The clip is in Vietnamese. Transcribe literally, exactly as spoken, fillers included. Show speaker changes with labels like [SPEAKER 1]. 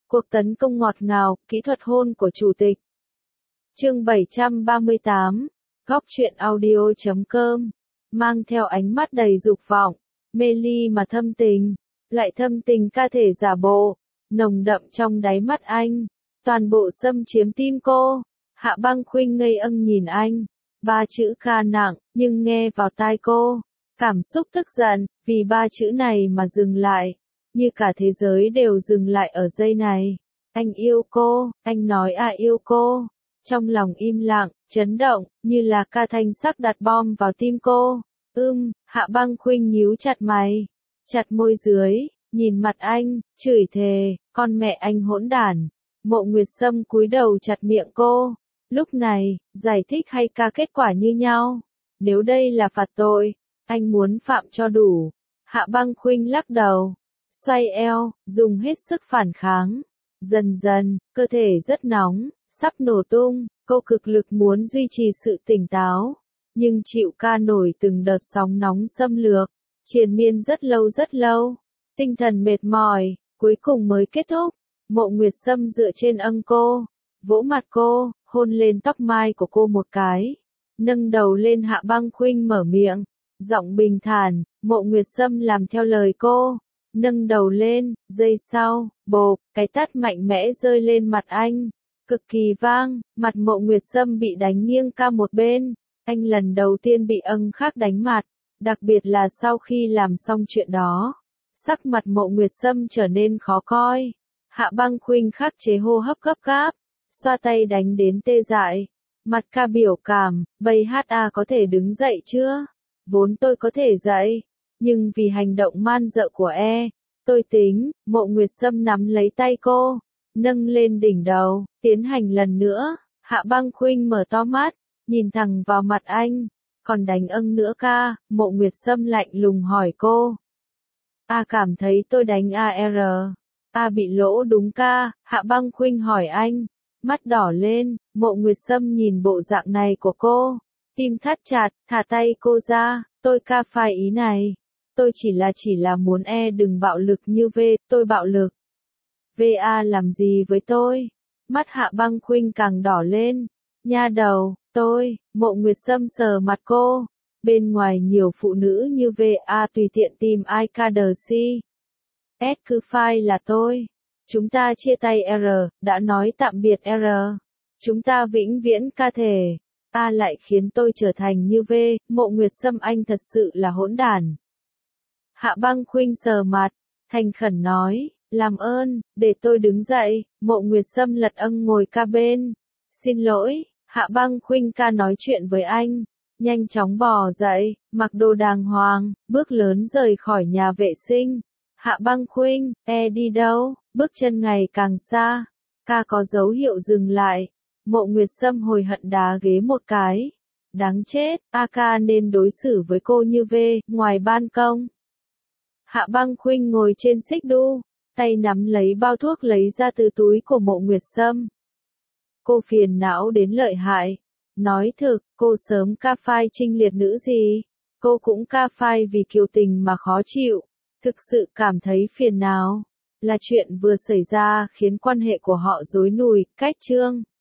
[SPEAKER 1] Cuộc tấn công ngọt ngào, kỹ thuật hôn của chủ tịch. Chương bảy trăm ba mươi tám, góc truyện audio chấm com, mang theo ánh mắt đầy dục vọng, mê ly mà thâm tình, lại thâm tình ca thể giả bộ, nồng đậm trong đáy mắt anh, toàn bộ xâm chiếm tim cô. Hạ Băng Khuynh ngây âng nhìn anh, ba chữ ca nặng, nhưng nghe vào tai cô, cảm xúc tức giận, vì ba chữ này mà dừng lại, như cả thế giới đều dừng lại ở giây này. Anh yêu cô, anh nói à yêu cô. Trong lòng im lặng, chấn động, như là ca thanh sắc đặt bom vào tim cô. Ưm, Hạ Băng Khuynh nhíu chặt mày, chặt môi dưới, nhìn mặt anh, chửi thề, con mẹ anh hỗn đản. Mộ Nguyệt Sâm cúi đầu chặt miệng cô. Lúc này, giải thích hay ca kết quả như nhau. Nếu đây là phạt tội, anh muốn phạm cho đủ. Hạ Băng Khuynh lắc đầu, xoay eo, dùng hết sức phản kháng. Dần dần, cơ thể rất nóng, sắp nổ tung, cô cực lực muốn duy trì sự tỉnh táo, nhưng chịu ca nổi từng đợt sóng nóng xâm lược, triền miên rất lâu rất lâu, tinh thần mệt mỏi, cuối cùng mới kết thúc. Mộ Nguyệt Sâm dựa trên âng cô, vỗ mặt cô, hôn lên tóc mai của cô một cái, nâng đầu lên. Hạ Băng Khuynh mở miệng, giọng bình thản. Mộ Nguyệt Sâm làm theo lời cô, nâng đầu lên, giây sau, bộp, cái tát mạnh mẽ rơi lên mặt anh, cực kỳ vang, mặt Mộ Nguyệt Sâm bị đánh nghiêng ca một bên. Anh lần đầu tiên bị âng khác đánh mặt, đặc biệt là sau khi làm xong chuyện đó, sắc mặt Mộ Nguyệt Sâm trở nên khó coi. Hạ Băng Khuynh khắc chế hô hấp gấp gáp, xoa tay đánh đến tê dại, mặt ca biểu cảm, bây hát a có thể đứng dậy chưa? Vốn tôi có thể dậy, nhưng vì hành động man dợ của e, tôi tính. Mộ Nguyệt Sâm nắm lấy tay cô, nâng lên đỉnh đầu, tiến hành lần nữa. Hạ Băng Khuynh mở to mắt, nhìn thẳng vào mặt anh, còn đánh âng nữa ca? Mộ Nguyệt Sâm lạnh lùng hỏi cô. A cảm thấy tôi đánh a rờ. A bị lỗ đúng ca? Hạ Băng Khuynh hỏi anh, mắt đỏ lên. Mộ Nguyệt Sâm nhìn bộ dạng này của cô, tim thắt chặt, thả tay cô ra. Tôi ca phai ý này. Tôi chỉ là chỉ là muốn e đừng bạo lực như V, tôi bạo lực. vê a làm gì với tôi? Mắt Hạ Băng Khuynh càng đỏ lên. Nha đầu, tôi. Mộ Nguyệt Sâm sờ mặt cô. Bên ngoài nhiều phụ nữ như vê a tùy tiện tìm ai ca đờ si. S cứ phai là tôi. Chúng ta chia tay R, đã nói tạm biệt R. Chúng ta vĩnh viễn ca thể. A lại khiến tôi trở thành như V. Mộ Nguyệt Sâm anh thật sự là hỗn đản. Hạ Băng Khuynh sờ mặt, thành khẩn nói, làm ơn, để tôi đứng dậy. Mộ Nguyệt Sâm lật âng ngồi ca bên. Xin lỗi. Hạ Băng Khuynh ca nói chuyện với anh, nhanh chóng bò dậy, mặc đồ đàng hoàng, bước lớn rời khỏi nhà vệ sinh. Hạ Băng Khuynh, e đi đâu? Bước chân ngày càng xa. Ca có dấu hiệu dừng lại. Mộ Nguyệt Sâm hồi hận đá ghế một cái. Đáng chết, A ca nên đối xử với cô như V. Ngoài ban công, Hạ Băng Khuynh ngồi trên xích đu, tay nắm lấy bao thuốc lấy ra từ túi của Mộ Nguyệt Sâm. Cô phiền não đến lợi hại. Nói thực, cô sớm ca phai trinh liệt nữ gì? Cô cũng ca phai vì kiều tình mà khó chịu. Thực sự cảm thấy phiền não. Là chuyện vừa xảy ra khiến quan hệ của họ rối nùi, cách chương.